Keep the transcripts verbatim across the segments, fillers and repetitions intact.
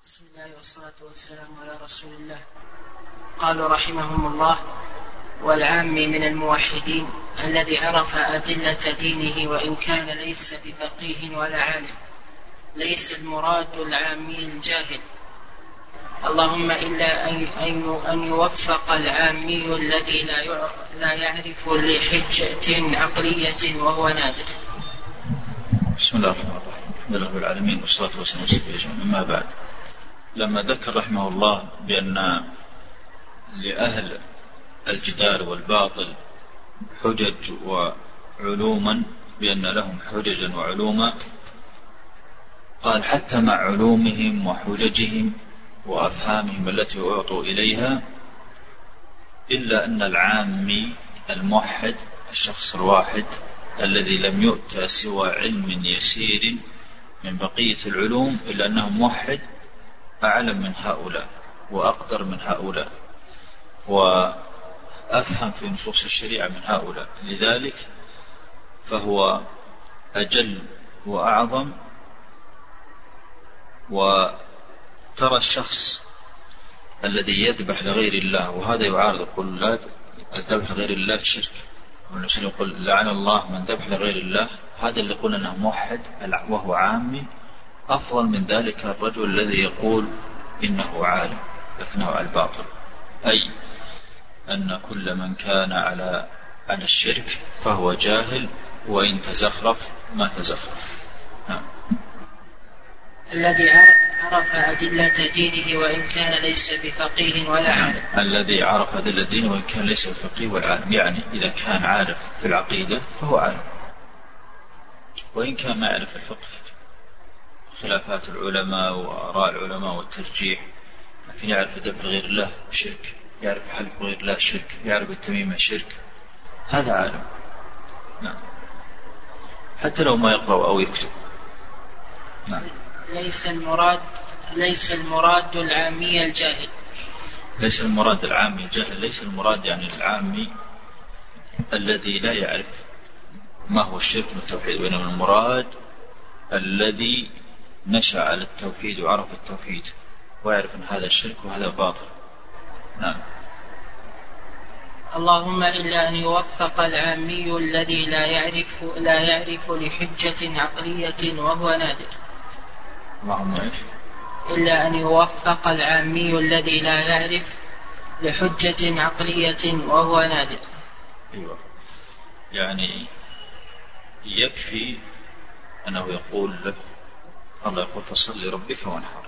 بسم الله والصلاة والسلام على رسول الله. قالوا رحمهم الله: والعام من الموحدين الذي عرف أدلة دينه وإن كان ليس بفقيه ولا عالم، ليس المراد العامي الجاهل، اللهم إلا أن يوفق العامي الذي لا يعرف لحجة عقلية وهو نادر. بسم الله الرحمن الرحيم. الحمد لله رب العالمين والصلاة والسلام على سيدنا محمد. أما بعد، لما ذكر رحمه الله بأن لأهل الجدال والباطل حجج وعلوما، بأن لهم حججا وعلوما، قال حتى مع علومهم وحججهم وأفهامهم التي أعطوا إليها، إلا أن العامي الموحد، الشخص الواحد الذي لم يؤتى سوى علم يسير من بقية العلوم، إلا أنه موحد أعلم من هؤلاء وأقدر من هؤلاء وأفهم في نصوص الشريعة من هؤلاء، لذلك فهو أجل وأعظم. وترى الشخص الذي يذبح لغير الله، وهذا يعارض، يقول لا الذبح لغير الله شرك، والنبي يقول لعن الله من ذبح لغير الله، هذا اللي يقول أنه موحد وهو عامي أفضل من ذلك الرجل الذي يقول إنه عالم لكنه على الباطل، أي أن كل من كان على على الشرك فهو جاهل، وإن تزخرف ما تزخرف. نعم. الذي عرف أدلة دينه وإن كان ليس بفقيه ولا عالم. الذي عرف أدلة دينه وإن كان ليس بفقيه ولا عالم، يعني إذا كان عارف في العقيدة فهو عالم، وإن كان ما يعرف الفقه، خلافات العلماء وآراء العلماء والترجيح، لكن يعرف الذبح لغير الله شرك، يعرف الحلف بغير الله شرك، يعرف التميمة شرك، هذا عالم. نعم. حتى لو ما يقرأ أو يكتب. نعم. ليس المراد ليس المراد العامي الجاهل. ليس المراد العامي الجاهل، ليس المراد يعني العامي الذي لا يعرف ما هو الشرك والتوحيد، وإنما المراد الذي نشأ على التوحيد وعرف التوحيد ويعرف أن هذا الشرك وهذا باطل. نعم. اللهم إلا أن يوفق العامي الذي لا يعرف لا يعرف لحجة عقلية وهو نادر. اللهم إيش؟ إلا أن يوفق العامي الذي لا يعرف لحجة عقلية وهو نادر. أيوة. يعني يكفي أنه يقول لك الله يقول فصل لربك وانحر،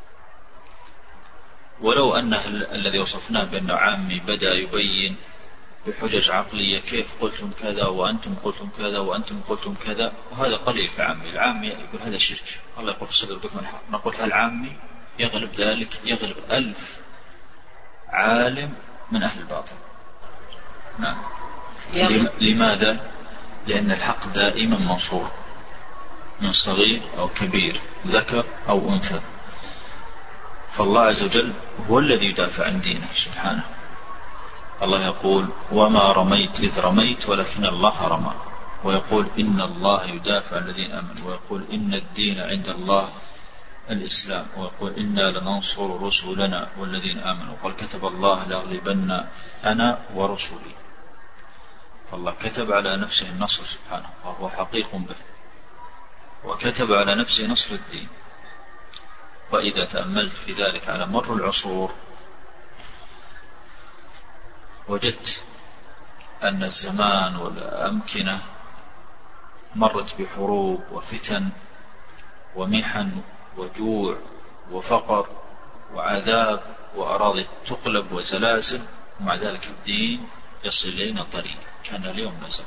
ولو أنه الذي وصفناه بأنه عامي بدأ يبين بحجج عقلية كيف قلتم كذا وأنتم قلتم كذا وأنتم قلتم كذا، وهذا قليل في عامي. العامي يقول هذا شرك، الله يقول فصل لربك وانحر، نقول هالعامي يغلب ذلك، يغلب ألف عالم من أهل الباطل. نعم. لماذا؟ لأن الحق دائما منصور من صغير أو كبير، ذكر أو أنثى، فالله عز وجل هو الذي يدافع عن دينه سبحانه. الله يقول وما رميت إذ رميت ولكن الله رمى، ويقول إن الله يدافع عن الذين آمنوا، ويقول إن الدين عند الله الإسلام، ويقول إنا لننصر رسلنا والذين آمنوا، وقال كتب الله لأغلبن أنا ورسلي. فالله كتب على نفسه النصر سبحانه وهو حقيق به، وكتب على نفسه نصر الدين. وإذا تأملت في ذلك على مر العصور وجدت أن الزمان والأمكنة مرت بحروب وفتن ومحن وجوع وفقر وعذاب وأراضي تقلب وزلازل، ومع ذلك الدين يصل إلينا طريق كان اليوم نزل.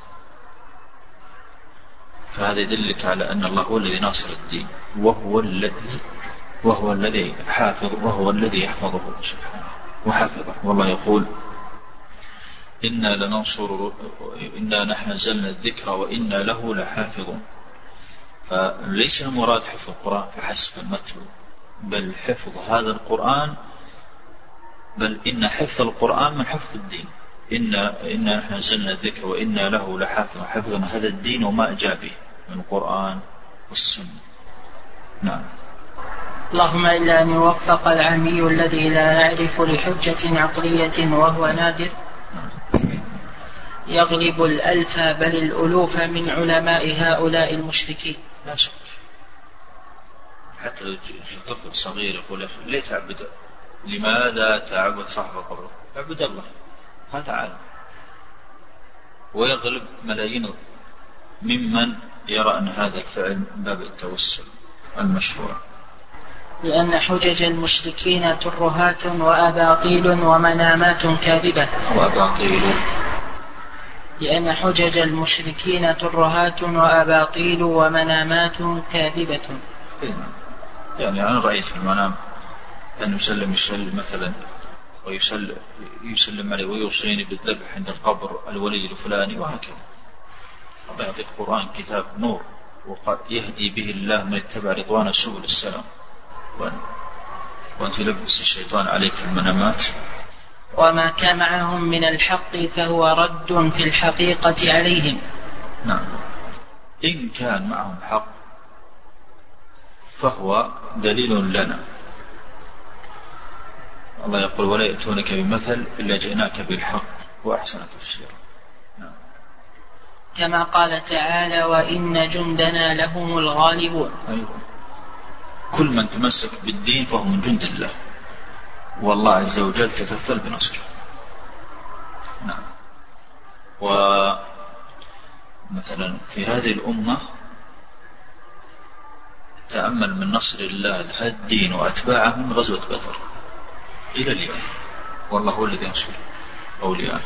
فهذا يدلك على أن الله هو الذي ناصر الدين، وهو الذي وهو الذي حافظ، وهو الذي يحفظه سبحانه وحافظه. والله يقول إنا لننصر إنا نحن نزلنا الذكر وإنا له لحافظون. فليس المراد حفظ القرآن فحسب المتلو، بل حفظ هذا القرآن، بل إن حفظ القرآن من حفظ الدين. إنا إنا نحن نزلنا الذكر وإنا له لحافظ، حفظنا هذا الدين وما أجابه من القرآن والسنة. نعم. اللهم إلا أن يوفق العامي الذي لا يعرف لحجة عقلية وهو نادر يغلب الألف بل الألوف من علماء هؤلاء المشركين. لا شك. حتى لو طفل صغير يقول ليه تعبد؟ لماذا تعبد صاحب القبر؟ اعبد الله، هذا عالم. ويغلب ملايين ممن يرى أن هذا الفعل من باب التوسل المشروع. لأن حجج المشركين ترهات وأباطيل ومنامات كاذبة. وأباطيل لأن حجج المشركين ترهات وأباطيل ومنامات كاذبة. يعني أنا رأيت في المنام أن يسلم يسلم مثلا ويسلم يسلم عليه ويوصيني بالذبح عند القبر الولي الفلاني وهكذا. الله يعطيك قرآن كتاب نور يهدي به الله من اتبع رضوان سبل السلام، وأنت يلبس الشيطان عليك في المنامات. وما كان معهم من الحق فهو رد في الحقيقة عليهم. نعم، إن كان معهم حق فهو دليل لنا. الله يقول ولا يأتونك بمثل إلا جئناك بالحق وأحسن تفسيرا. نعم. كما قال تعالى وإن جندنا لهم الغالبون. أيوة. كل من تمسك بالدين فهو من جند الله، والله عز وجل تكفل بنصره. نعم. ومثلا في هذه الأمة تأمل من نصر الله لهذا الدين وأتباعه من غزوة بدر إلى اليوم، والله هو الذي ينصر أولياءه.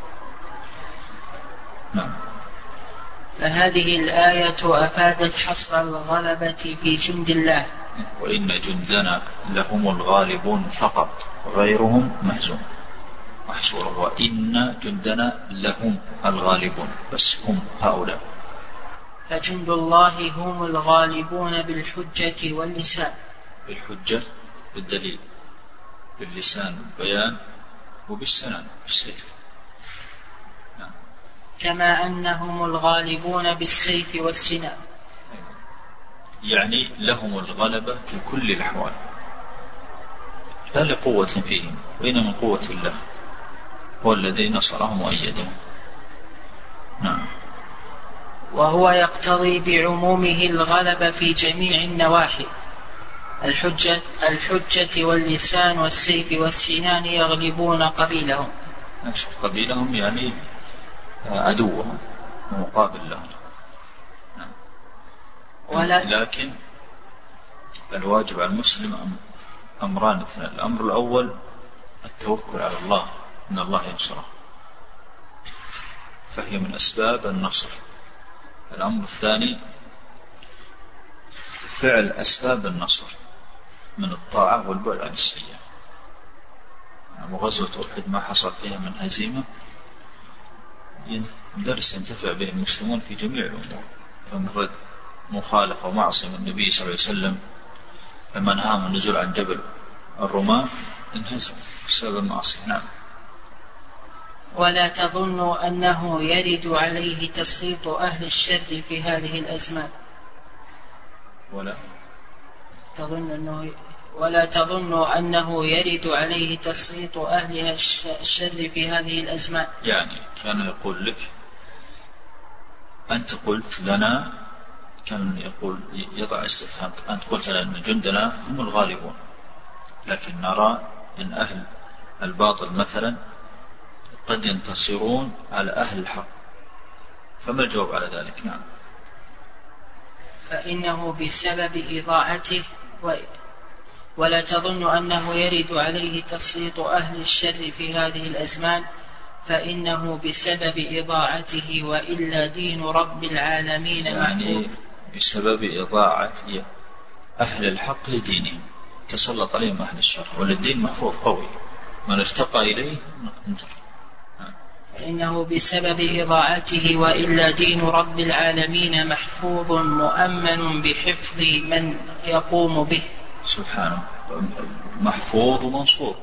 نعم. فهذه الآية أفادت حصر الغلبة في جند الله. وإن جندنا لهم الغالبون فقط غيرهم مهزوم محصور. وإن جندنا لهم الغالبون، بس هم هؤلاء. فجند الله هم الغالبون بالحجة واللسان. بالحجة بالدليل، باللسان بالبيان، وبالسنان بالسيف. نعم. كما أنهم الغالبون بالسيف والسنان. يعني لهم الغلبة في كل الأحوال، لا لقوة فيهم وإنما من قوة الله، هو الذي نصرهم وأيدهم. نعم. وهو يقتضي بعمومه الغلبة في جميع النواحي. الحجة, الحجة واللسان والسيف والسنان يغلبون قبيلهم. قبيلهم يعني عدوهم ومقابل لهم. ولا لكن الواجب على المسلم أمران اثنان. الأمر الأول التوكل على الله، إن الله ينصره، فهي من أسباب النصر. الأمر الثاني فعل أسباب النصر من الطاعة والبعد عن السيئة. وغزوة أحد ما حصل فيها من هزيمة درس ينتفع به المسلمون في جميع الأمور. فمن مخالفة ومعصية من النبي صلى الله عليه وسلم لما نهاهم النزول عن جبل الرماة انهزم بسبب المعصية. نعم. ولا تظنوا أنه يرد عليه تسليط أهل الشر في هذه الأزمان. ولا تظن أنه ولا تظنوا أنه يرد عليه تسليط أهل الشر في هذه الأزمان. يعني كان يقول لك أنت قلت لنا، كان يقول يضع استفهام، أنت قلت لنا أن جندنا هم الغالبون، لكن نرى أن أهل الباطل مثلا قد ينتصرون على أهل الحق، فما الجواب على ذلك؟ نعم. فإنه بسبب إضاعته و... ولا تظن أنه يرد عليه تسليط أهل الشر في هذه الأزمان، فإنه بسبب إضاعته وإلا دين رب العالمين يعني محفوظ. بسبب إضاعة أهل الحق لدينهم تسلط عليهم أهل الشر، والدين محفوظ قوي من ارتقى إليه انظر. فإنه بسبب إضاعته وإلا دين رب العالمين محفوظ مؤمن بحفظ من يقوم به سبحانه، محفوظ ومنصور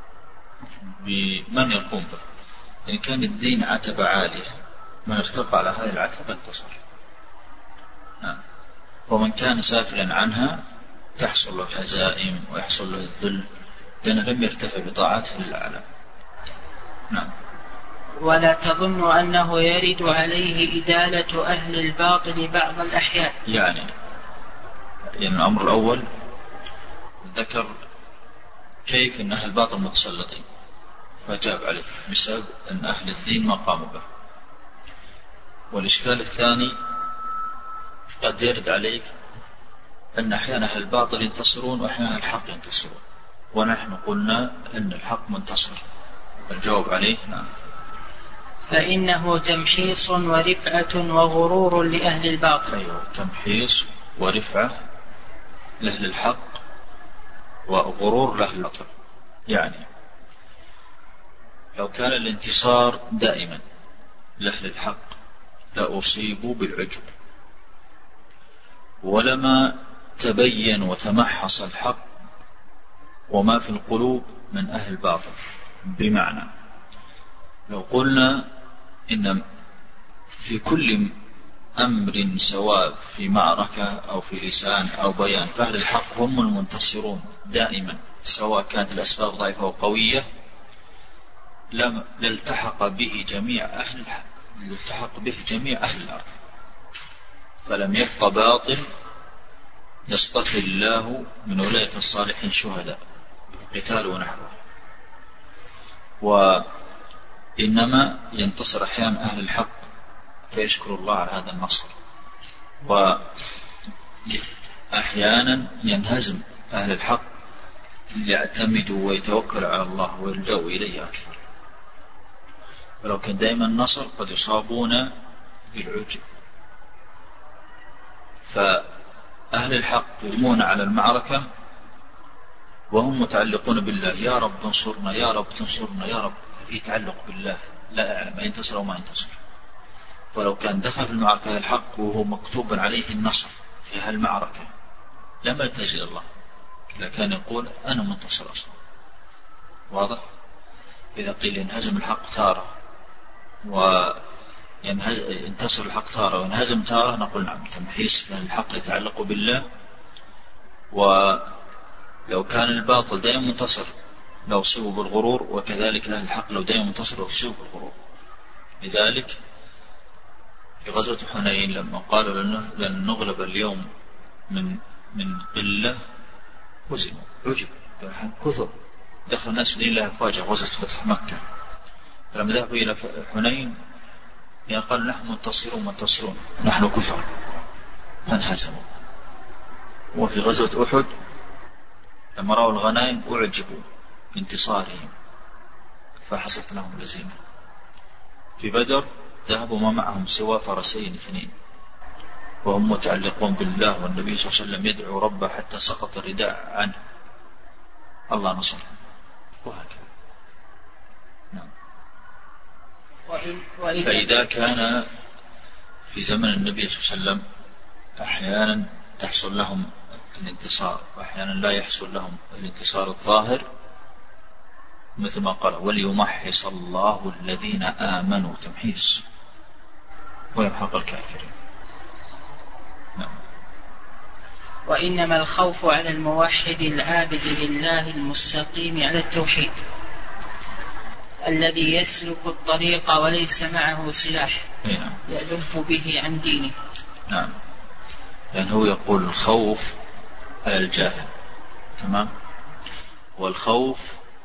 بمن يقوم به. إن كان الدين عتبة عالية من ارتقى على هذه العتبة انتصر، ومن كان سافلا عنها تحصل له الهزائم ويحصل له الذل لأنه لم يرتفع بطاعته للأعلى. نعم. ولا تظن أنه يرد عليه إدالة أهل الباطل بعض الأحيان. يعني يعني الأمر الأول ذكر كيف أن أهل الباطل متسلطين فجاب عليه بسبب أن أهل الدين ما قاموا به. والإشكال الثاني قد يرد عليك أن أحيانا أهل الباطل ينتصرون وأحيانا الحق ينتصرون، ونحن قلنا أن الحق منتصر. الجواب عليه نعم. فإنه تمحيص ورفعة وغرور لأهل الباطل. أيوة، تمحيص ورفعة لأهل الحق وغرور لأهل الباطل. يعني لو كان الانتصار دائما لأهل الحق لأصيبوا بالعجب، ولما تبين وتمحص الحق وما في القلوب من أهل الباطل. بمعنى لو قلنا إن في كل أمر سواء في معركة أو في لسان أو بيان فأهل الحق هم المنتصرون دائما، سواء كانت الأسباب ضعيفة وقوية لم لالتحق به جميع أهل الحق، لالتحق به جميع أهل الأرض، فلم يبق باطل يصطفي الله من أولئك الصالحين شهداء قتال ونحوه. وإنما ينتصر أحيانا أهل الحق فيشكر الله على هذا النصر، وأحيانا ينهزم أهل الحق ليعتمدوا ويتوكلوا على الله ويلجأوا إليه أكثر. ولو كان دائما النصر قد يصابون بالعجب. فأهل الحق يرمون على المعركة وهم متعلقون بالله، يا رب تنصرنا يا رب تنصرنا يا رب، في تعلق بالله لا أعلم ينتصر أو ما ينتصر. فلو كان دخل في المعركة الحق وهو مكتوب عليه النصر في هالمعركة لما يلتجئ إلى الله، لكان يقول أنا منتصر أصلا. واضح؟ إذا قيل ينهزم الحق تارة وينتصر الحق تارة وينهزم تارة نقول نعم، تمحيص لأن الحق يتعلق بالله. ولو كان الباطل دائما منتصر لو أصيبوا بالغرور، وكذلك أهل الحق لو دائما منتصر لو أصيبوا بالغرور. لذلك في غزوة حنين لما قالوا لن نغلب اليوم من من قلة هزموا عجب كثر، دخل الناس في دين الله أفواجا. غزوة فتح مكة فلما ذهبوا إلى حنين يعني قالوا نحن منتصرون منتصرون نحن كثر فانهزموا. وفي غزوة أحد لما رأوا الغنائم أعجبوا بانتصارهم فحصلت لهم الهزيمة. في بدر ذهبوا ما معهم سوى فرسين اثنين وهم متعلقون بالله، والنبي صلى الله عليه وسلم يدعو ربه حتى سقط الرداء عنه، الله نصرهم. وهكذا. نعم. فإذا كان في زمن النبي صلى الله عليه وسلم أحيانا تحصل لهم الانتصار وأحيانا لا يحصل لهم الانتصار الظاهر، مثل ما قال وليمحص الله الذين آمنوا تمحيص ويمحق الكافرين. نعم. وإنما الخوف على الموحد العابد لله المستقيم على التوحيد الذي يسلك الطريق وليس معه سلاح نعم. يذب به عن دينه. نعم. يعني هو يقول الخوف على الجاهل، تمام، والخوف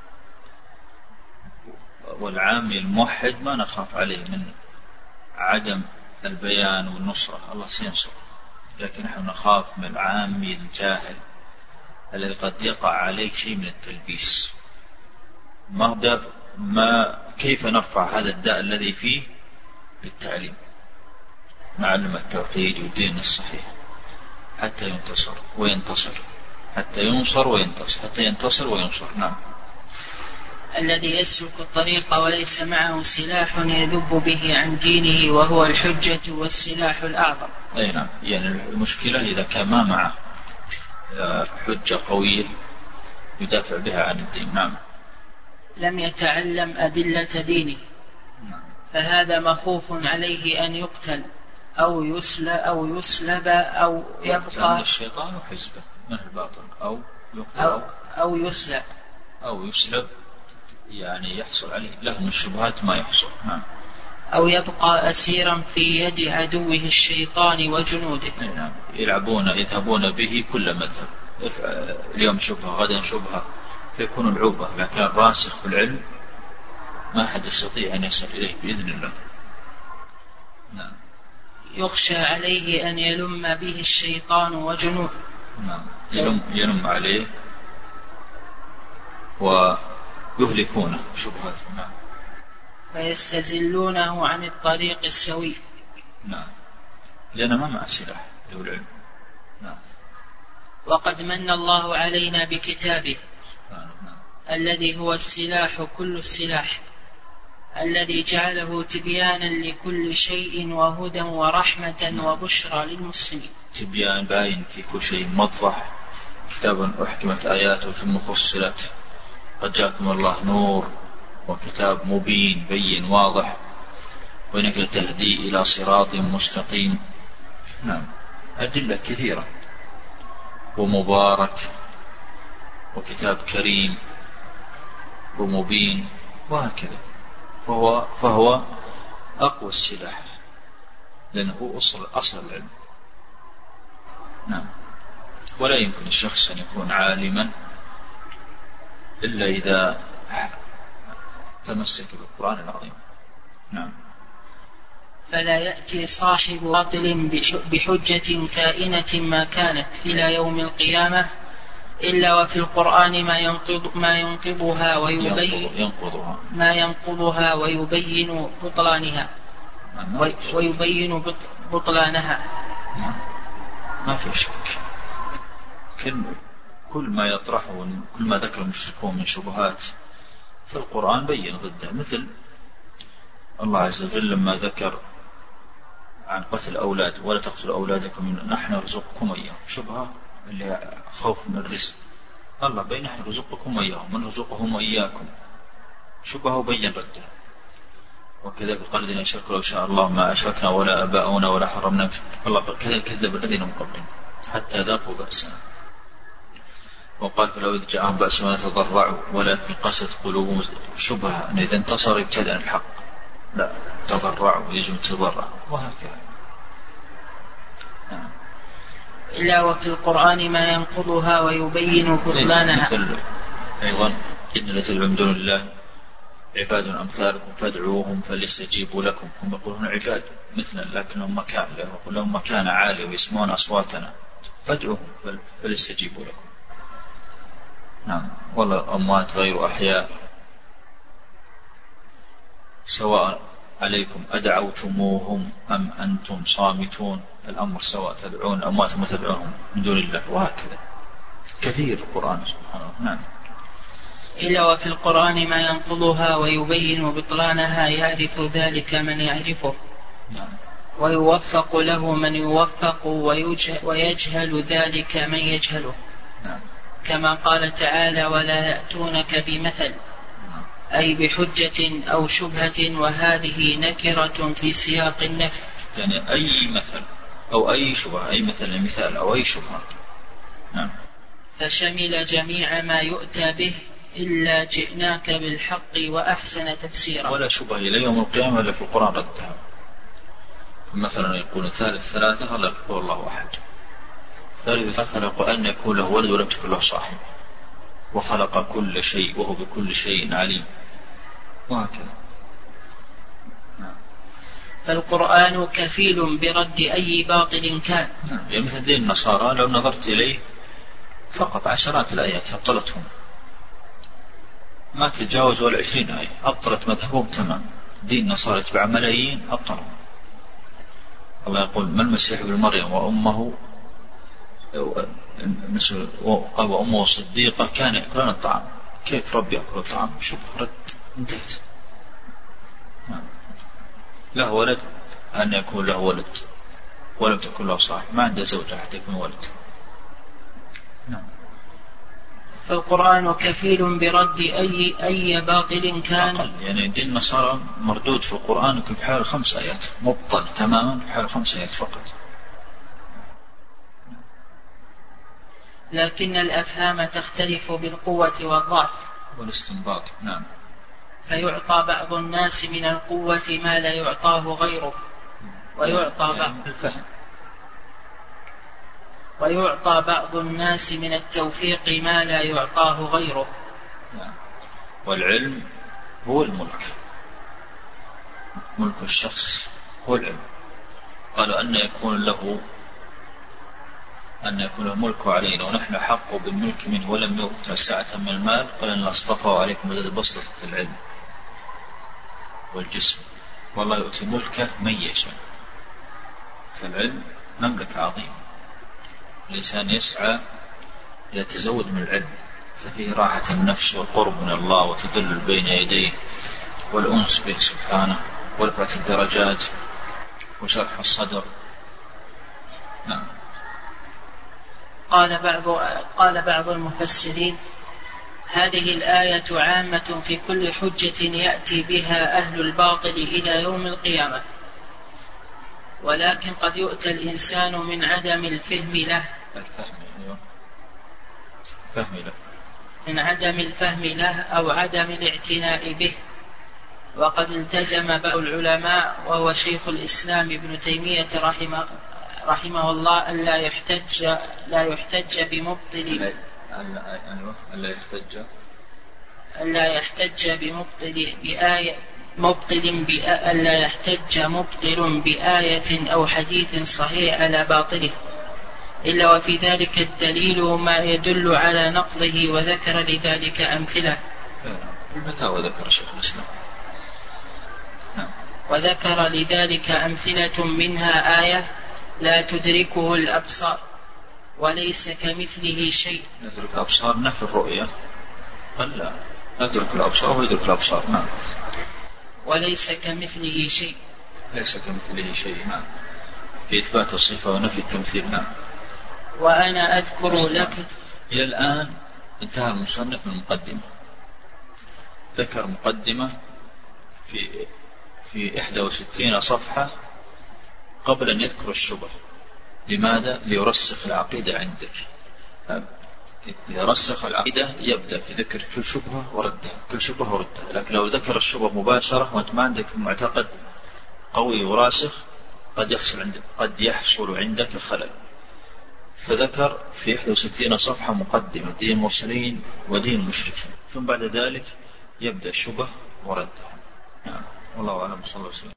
والعامي الموحد ما نخاف عليه من عدم البيان والنصرة، الله سينصر، لكن نحن نخاف من العامي الجاهل الذي قد يقع عليه شيء من التلبيس. ما ما كيف نرفع هذا الداء الذي فيه بالتعليم، نعلم التوحيد والدين الصحيح حتى ينتصر وينتصر، حتى ينصر وينتصر، حتى ينتصر وينصر. نعم. الذي يسلك الطريق وليس معه سلاح يذب به عن دينه وهو الحجة والسلاح الأعظم. أي نعم. يعني المشكلة إذا كان ما معه حجة قوية يدافع بها عن الدين. نعم. لم يتعلم أدلة دينه، فهذا مخوف عليه أن يقتل أو يسلب أو يسلب أو يبقى الشيطان وحزبه. من الباطل أو يقتل أو, أو يسلب أو يسلب، يعني يحصل عليه له من الشبهات ما يحصل. نعم. أو يبقى أسيرا في يد عدوه الشيطان وجنوده. نعم. يلعبون يذهبون به كل مذهب، اليوم شبهة غدا شبهة، فيكون العوبة، لكن الراسخ في العلم ما أحد يستطيع أن يصل إليه بإذن الله. نعم. يخشى عليه أن يلم به الشيطان وجنوده. نعم. يلم, يلم عليه ويهلكونه شبهات. نعم. فيستزلونه عن الطريق السوي. نعم. لأن ما مع سلاح له العلم. نعم. وقد من الله علينا بكتابه. نعم. نعم. الذي هو السلاح كل السلاح، الذي جعله تبيانا لكل شيء وهدى ورحمة. نعم. وبشرى للمسلمين. تبيان باين في كل شيء، موضح، كتاب أحكمت آياته ثم فصلت، قد جاءكم الله نور، وكتاب مبين بين واضح، وإنك لتهدي إلى صراط مستقيم. نعم. أدلة كثيرة، ومبارك، وكتاب كريم، ومبين، وهكذا. فهو, فهو أقوى السلاح، لأنه أصل, أصل العلم. نعم. ولا يمكن الشخص أن يكون عالما إلا إذا تمسك بالقرآن العظيم. نعم. فلا يأتي صاحب باطل بحجة كائنة ما كانت إلى يوم القيامة إلا وفي القرآن ما ينقض ما ينقضها ويبين ينقضها ما ينقضها ويبين بطلانها ويبين بطلانها. ما في شك. كل كل ما يطرحه، كل ما ذكر المشركون من شبهات في القرآن بين ضده، مثل الله عز وجل لما ذكر عن قتل الأولاد، ولا تقتلوا أولادكم نحن نرزقكم إياهم، شبهة اللي خوف من الرزق، الله بين نحن نرزقكم إياهم ونرزقهم وإياكم، شبهه بين ضده. وكذلك قال الذين أشركوا لو شاء الله ما أشركنا ولا آباؤنا ولا حرمنا، الله كذلك كذب الذين من قبلهم حتى ذاقوا بأسنا. وقال فلو إذ جاءهم بأسنا تضرعوا ولكن قست قلوبهم، شبهة أن إذا انتصر ابتدأ الحق، لا، تضرعوا يجب تضرع، وهكذا. نعم. إلا وفي القرآن ما ينقضها ويبين بطلانها. أيضا إن الذين تدعون من دون الله عباد أمثالكم فادعوهم فليستجيبوا لكم، هم يقولون عباد مثلنا لكنهم مكان، لهم مكان عالي ويسمعون أصواتنا، فادعوهم فليستجيبوا لكم. نعم. ولا أموات غير أحياء سواء عليكم أدعوتموهم أم أنتم صامتون، الأمر سواء، تدعون أموات وما تدعونهم من دون الله، وهكذا كثير القرآن سبحانه. نعم. إلا وفي القرآن ما ينقضها ويبين بطلانها يعرف ذلك من يعرفه. نعم. ويوفق له من يوفق ويجهل ذلك من يجهله. نعم. كما قال تعالى ولا يأتونك بمثل، أي بحجة أو شبهة، وهذه نكرة في سياق النفي، يعني أي مثل أو أي شبهة، أي مثل مثال أو أي شبهة. نعم. فشمل جميع ما يؤتى به إلا جئناك بالحق وأحسن تفسيرا. ولا شبهة إلى يوم القيامة إلا في القرآن ردها. مثلا يقول ثالث ثلاثة الله يقول الله أحد، ثالث ثلاثة يقول أن يكون له ولد ولم تكن له صاحب، وخلق كل شيء وهو بكل شيء عليم، وهكذا. نعم. فالقرآن كفيل برد أي باطل كان. نعم. يعني مثل دين النصارى لو نظرت إليه فقط عشرات الآيات أبطلتهم، ما تتجاوز ولا عشرين آية أبطلت مذهبهم تمام. دين النصارى يتبع ملايين أبطلهم. الله يقول ما المسيح ابن مريم وأمه وأمه صديقة كان يأكلون الطعام، كيف رب يأكل الطعام؟ شوف رد انتهت. نعم. له ولد أن يكون له ولد ولم تكن له صاحب، ما عنده زوجة حتى يكون ولد. نعم. فالقرآن كفيل برد أي أي باطل كان. أقل، يعني دين النصارى مردود في القرآن في حال خمس آيات، مبطل تماما في حال خمس آيات فقط. لكن الأفهام تختلف بالقوة والضعف والاستنباط. نعم. فيعطى بعض الناس من القوة ما لا يعطاه غيره، ويعطى بعض الفهم ويعطى بعض الناس من التوفيق ما لا يعطاه غيره. نعم. والعلم هو الملك، ملك الشخص هو العلم. قالوا أن يكون له أن يكون له ملك علينا ونحن حق بالملك منه ولم يؤت سعة من المال، قال أن اصطفى عليكم وزاد بسطة في العلم والجسم، والله يؤتي ملكه من يشاء. فالعلم مملكة عظيمة، الإنسان يسعى إلى التزود من العلم، ففيه راحة النفس والقرب من الله وتذلل بين يديه والأنس به سبحانه ورفعة الدرجات وشرح الصدر. نعم. قال بعض قال بعض المفسرين: هذه الآية عامة في كل حجة يأتي بها أهل الباطل إلى يوم القيامة، ولكن قد يؤتى الإنسان من عدم الفهم له فهم له من عدم الفهم له أو عدم الاعتناء به. وقد التزم بعض العلماء وهو شيخ الإسلام ابن تيمية رحمه, رحمه الله ألا يحتج لا يحتج بمبطل ألا يحتج ألا يحتج بمبطل بآية مبطل بآ ألا يحتج مبطل بآية أو حديث صحيح على باطله، إلا وفي ذلك الدليل ما يدل على نقضه، وذكر لذلك أمثلة. المتى ذكر شيخ الإسلام وذكر لذلك أمثلة منها آية: لا تدركه الأبصار وليس كمثله شيء. ندرك الأبصار نفي الرؤية، قال لا ندرك الأبصار ويدرك الأبصار. نعم. وليس كمثله شيء، ليس كمثله شيء. نعم. في إثبات الصفة ونفي التمثيل. نعم. وأنا أذكر لك. إلى الآن انتهى المصنف من المقدمة، ذكر مقدمة في في إحدى وستين صفحة قبل أن يذكر الشبه. لماذا؟ ليرسخ العقيدة عندك. إذا رسخ العقيدة يبدأ في ذكر كل شبهة وردها، كل شبهة وردها. لكن لو ذكر الشبه مباشرة وأنت ما عندك معتقد قوي وراسخ قد يحصل عندك قد يحصل عندك خلل. فذكر في إحدى وستين صفحة مقدمة دين المرسلين ودين المشركين، ثم بعد ذلك يبدأ الشبه وردها. نعم. والله أعلم. صلى الله عليه وسلم.